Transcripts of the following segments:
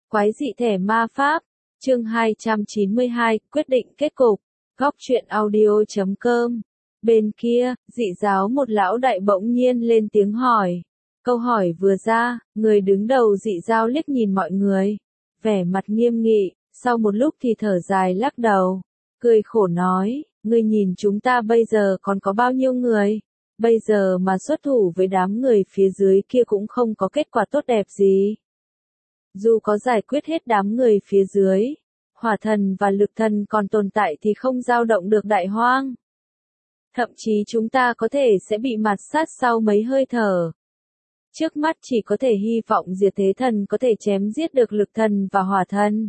Quái dị thể ma pháp, chương 292, quyết định kết cục, góc truyện audio.com. Bên kia, dị giáo một lão đại bỗng nhiên lên tiếng hỏi. Câu hỏi vừa ra, người đứng đầu dị giáo liếc nhìn mọi người, vẻ mặt nghiêm nghị, sau một lúc thì thở dài lắc đầu, cười khổ nói, ngươi nhìn chúng ta bây giờ còn có bao nhiêu người, bây giờ mà xuất thủ với đám người phía dưới kia cũng không có kết quả tốt đẹp gì. Dù có giải quyết hết đám người phía dưới, hỏa thần và lực thần còn tồn tại thì không dao động được đại hoang. Thậm chí chúng ta có thể sẽ bị mạt sát sau mấy hơi thở. Trước mắt chỉ có thể hy vọng diệt thế thần có thể chém giết được lực thần và hỏa thần.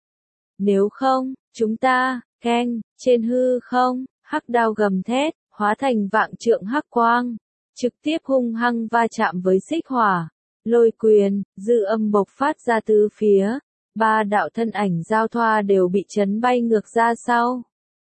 Nếu không, chúng ta, trên hư không, hắc đao gầm thét, hóa thành vạn trượng hắc quang, trực tiếp hung hăng va chạm với xích hỏa. Lôi quyền, dư âm bộc phát ra tứ phía, ba đạo thân ảnh giao thoa đều bị chấn bay ngược ra sau.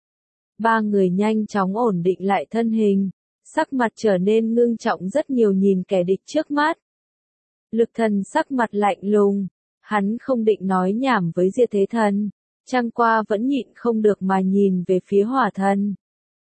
Ba người nhanh chóng ổn định lại thân hình, sắc mặt trở nên ngưng trọng rất nhiều nhìn kẻ địch trước mắt. Lực thần sắc mặt lạnh lùng, hắn không định nói nhảm với diệt thế thần, chẳng qua vẫn nhịn không được mà nhìn về phía hỏa thần.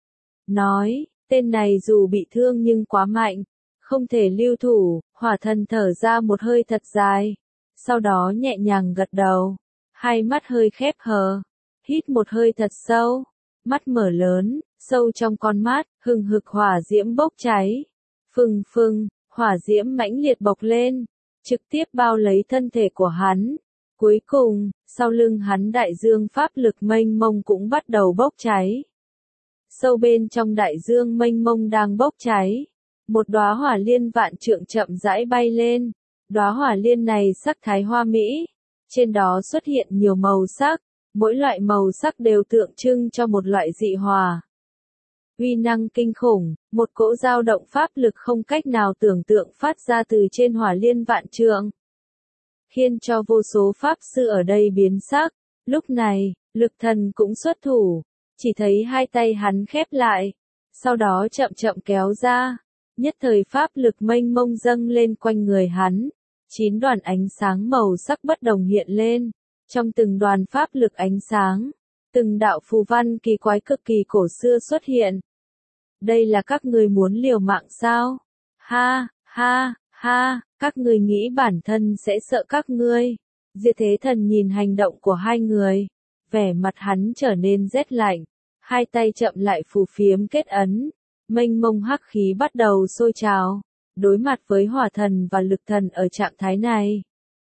Nói, tên này dù bị thương nhưng quá mạnh, không thể lưu thủ, hỏa thần thở ra một hơi thật dài, sau đó nhẹ nhàng gật đầu, hai mắt hơi khép hờ, hít một hơi thật sâu, mắt mở lớn, sâu trong con mắt, hừng hực hỏa diễm bốc cháy, phừng phừng, hỏa diễm mãnh liệt bộc lên, trực tiếp bao lấy thân thể của hắn. Cuối cùng, sau lưng hắn đại dương pháp lực mênh mông cũng bắt đầu bốc cháy. Sâu bên trong đại dương mênh mông đang bốc cháy. Một đóa hỏa liên vạn trượng chậm rãi bay lên, đóa hỏa liên này sắc thái hoa mỹ, trên đó xuất hiện nhiều màu sắc, mỗi loại màu sắc đều tượng trưng cho một loại dị hỏa. Uy năng kinh khủng, một cỗ dao động pháp lực không cách nào tưởng tượng phát ra từ trên hỏa liên vạn trượng, khiến cho vô số pháp sư ở đây biến sắc. Lúc này, lực thần cũng xuất thủ, chỉ thấy hai tay hắn khép lại, sau đó chậm chậm kéo ra. Nhất thời pháp lực mênh mông dâng lên quanh người hắn, 9 đoàn ánh sáng màu sắc bất đồng hiện lên, trong từng đoàn pháp lực ánh sáng, từng đạo phù văn kỳ quái cực kỳ cổ xưa xuất hiện. Đây là các người muốn liều mạng sao? Ha, ha, ha, các người nghĩ bản thân sẽ sợ các ngươi. Diệt thế thần nhìn hành động của hai người, vẻ mặt hắn trở nên rét lạnh, hai tay chậm lại phù phiếm kết ấn. Mênh mông hắc khí bắt đầu sôi trào, đối mặt với hỏa thần và lực thần ở trạng thái này.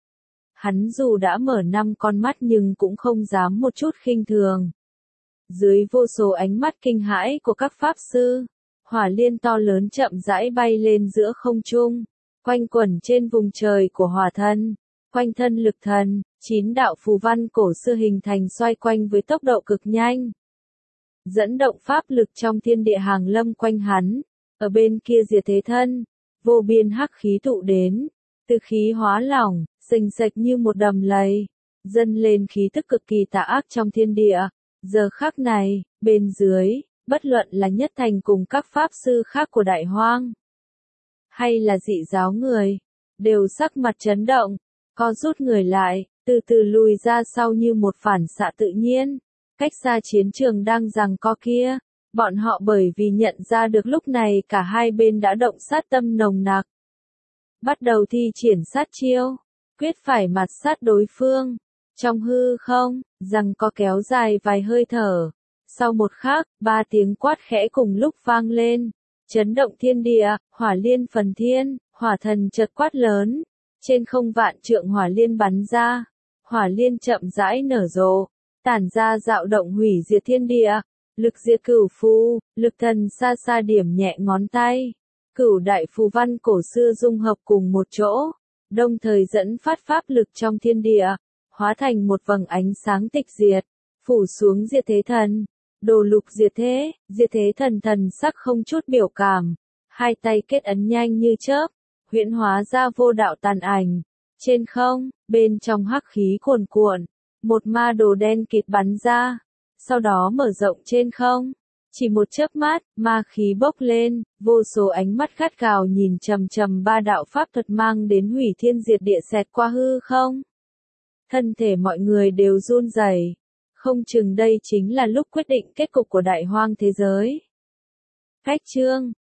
Hắn dù đã mở 5 con mắt nhưng cũng không dám một chút khinh thường. Dưới vô số ánh mắt kinh hãi của các pháp sư, hỏa liên to lớn chậm rãi bay lên giữa không trung, quanh quẩn trên vùng trời của hỏa thần, quanh thân lực thần, 9 đạo phù văn cổ xưa hình thành xoay quanh với tốc độ cực nhanh. Dẫn động pháp lực trong thiên địa hàng lâm quanh hắn, ở bên kia diệt thế thân, vô biên hắc khí tụ đến, từ khí hóa lỏng, sình sạch như một đầm lầy, dâng lên khí tức cực kỳ tà ác trong thiên địa. Giờ khắc này, bên dưới, bất luận là nhất thành cùng các pháp sư khác của đại hoang, hay là dị giáo người, đều sắc mặt chấn động, co rút người lại, từ từ lùi ra sau như một phản xạ tự nhiên. Cách xa chiến trường đang giằng co kia, bọn họ bởi vì nhận ra được lúc này cả hai bên đã động sát tâm nồng nặc. Bắt đầu thi triển sát chiêu, quyết phải mạt sát đối phương. Trong hư không, giằng co kéo dài vài hơi thở. Sau một khắc, 3 tiếng quát khẽ cùng lúc vang lên, chấn động thiên địa, hỏa liên phần thiên, hỏa thần chợt quát lớn. Trên không vạn trượng hỏa liên bắn ra, hỏa liên chậm rãi nở rộ. Tản ra dạo động hủy diệt thiên địa, lực diệt cửu phù, lực thần xa xa điểm nhẹ ngón tay. Cửu đại phù văn cổ xưa dung hợp cùng một chỗ, đồng thời dẫn phát pháp lực trong thiên địa, hóa thành một vầng ánh sáng tịch diệt, phủ xuống diệt thế thần. Đồ lục diệt thế thần thần sắc không chút biểu cảm, hai tay kết ấn nhanh như chớp, huyễn hóa ra vô đạo tàn ảnh. Trên không, bên trong hắc khí cuồn cuộn, một ma đồ đen kịt bắn ra, sau đó mở rộng trên không. Chỉ một chớp mắt, ma khí bốc lên, vô số ánh mắt gắt gào nhìn chằm chằm ba đạo pháp thuật mang đến hủy thiên diệt địa xẹt qua hư không. Thân thể mọi người đều run rẩy. Không chừng đây chính là lúc quyết định kết cục của đại hoang thế giới. Khách chương